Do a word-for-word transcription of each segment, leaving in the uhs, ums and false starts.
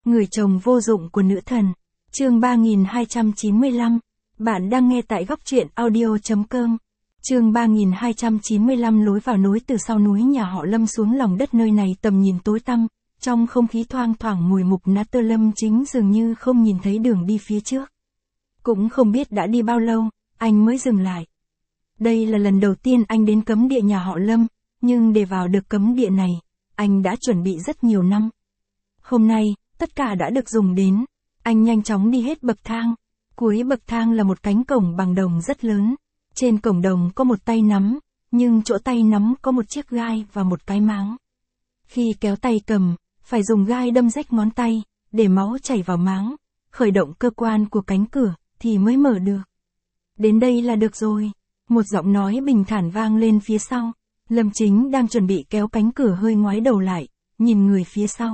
Người chồng vô dụng của nữ thần. Chương ba nghìn hai trăm chín mươi lăm. Bạn đang nghe tại góc truyện audio chấm com. Chương ba nghìn hai trăm chín mươi lăm. Lối vào nối từ sau núi nhà họ Lâm xuống lòng đất nơi này tầm nhìn tối tăm, trong không khí thoang thoảng mùi mục nát tơ. Lâm Chính dường như không nhìn thấy đường đi phía trước. Cũng không biết đã đi bao lâu, anh mới dừng lại. Đây là lần đầu tiên anh đến cấm địa nhà họ Lâm, nhưng để vào được cấm địa này, anh đã chuẩn bị rất nhiều năm. Hôm nay, tất cả đã được dùng đến. Anh nhanh chóng đi hết bậc thang. Cuối bậc thang là một cánh cổng bằng đồng rất lớn. Trên cổng đồng có một tay nắm, nhưng chỗ tay nắm có một chiếc gai và một cái máng. Khi kéo tay cầm, phải dùng gai đâm rách ngón tay, để máu chảy vào máng, khởi động cơ quan của cánh cửa, thì mới mở được. Đến đây là được rồi. Một giọng nói bình thản vang lên phía sau. Lâm Chính đang chuẩn bị kéo cánh cửa hơi ngoái đầu lại, nhìn người phía sau.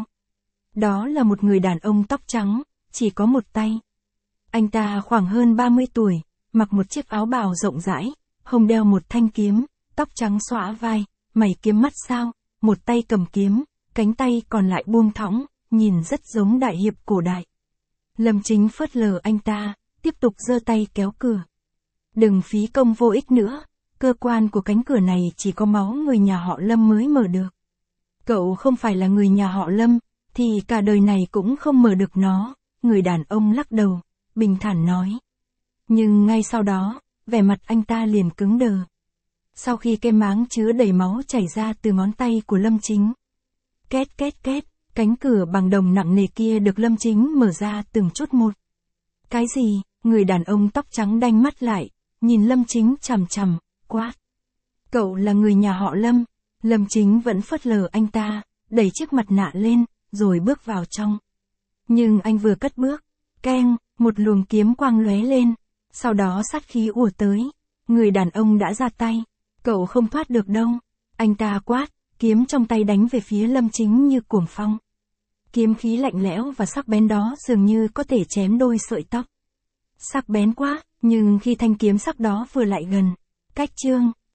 Đó là một người đàn ông tóc trắng, chỉ có một tay. Anh ta khoảng hơn ba mươi tuổi, mặc một chiếc áo bào rộng rãi, hông đeo một thanh kiếm, tóc trắng xõa vai, mày kiếm mắt sao, một tay cầm kiếm, cánh tay còn lại buông thõng, nhìn rất giống đại hiệp cổ đại. Lâm Chính phớt lờ anh ta, tiếp tục giơ tay kéo cửa. Đừng phí công vô ích nữa, cơ quan của cánh cửa này chỉ có máu người nhà họ Lâm mới mở được. Cậu không phải là người nhà họ Lâm, thì cả đời này cũng không mở được nó, người đàn ông lắc đầu, bình thản nói. Nhưng ngay sau đó, vẻ mặt anh ta liền cứng đờ. Sau khi cái máng chứa đầy máu chảy ra từ ngón tay của Lâm Chính. Két két két, cánh cửa bằng đồng nặng nề kia được Lâm Chính mở ra từng chút một. Cái gì? Người đàn ông tóc trắng đanh mắt lại, nhìn Lâm Chính chằm chằm, quát. Cậu là người nhà họ Lâm. Lâm Chính vẫn phớt lờ anh ta, đẩy chiếc mặt nạ lên, rồi bước vào trong. Nhưng anh vừa cất bước, keng, một luồng kiếm quang lóe lên, sau đó sát khí ùa tới. Người đàn ông đã ra tay, cậu không thoát được đâu. Anh ta quát, kiếm trong tay đánh về phía Lâm Chính như cuồng phong. Kiếm khí lạnh lẽo và sắc bén đó dường như có thể chém đôi sợi tóc. Sắc bén quá, nhưng khi thanh kiếm sắc đó vừa lại gần, cách chương,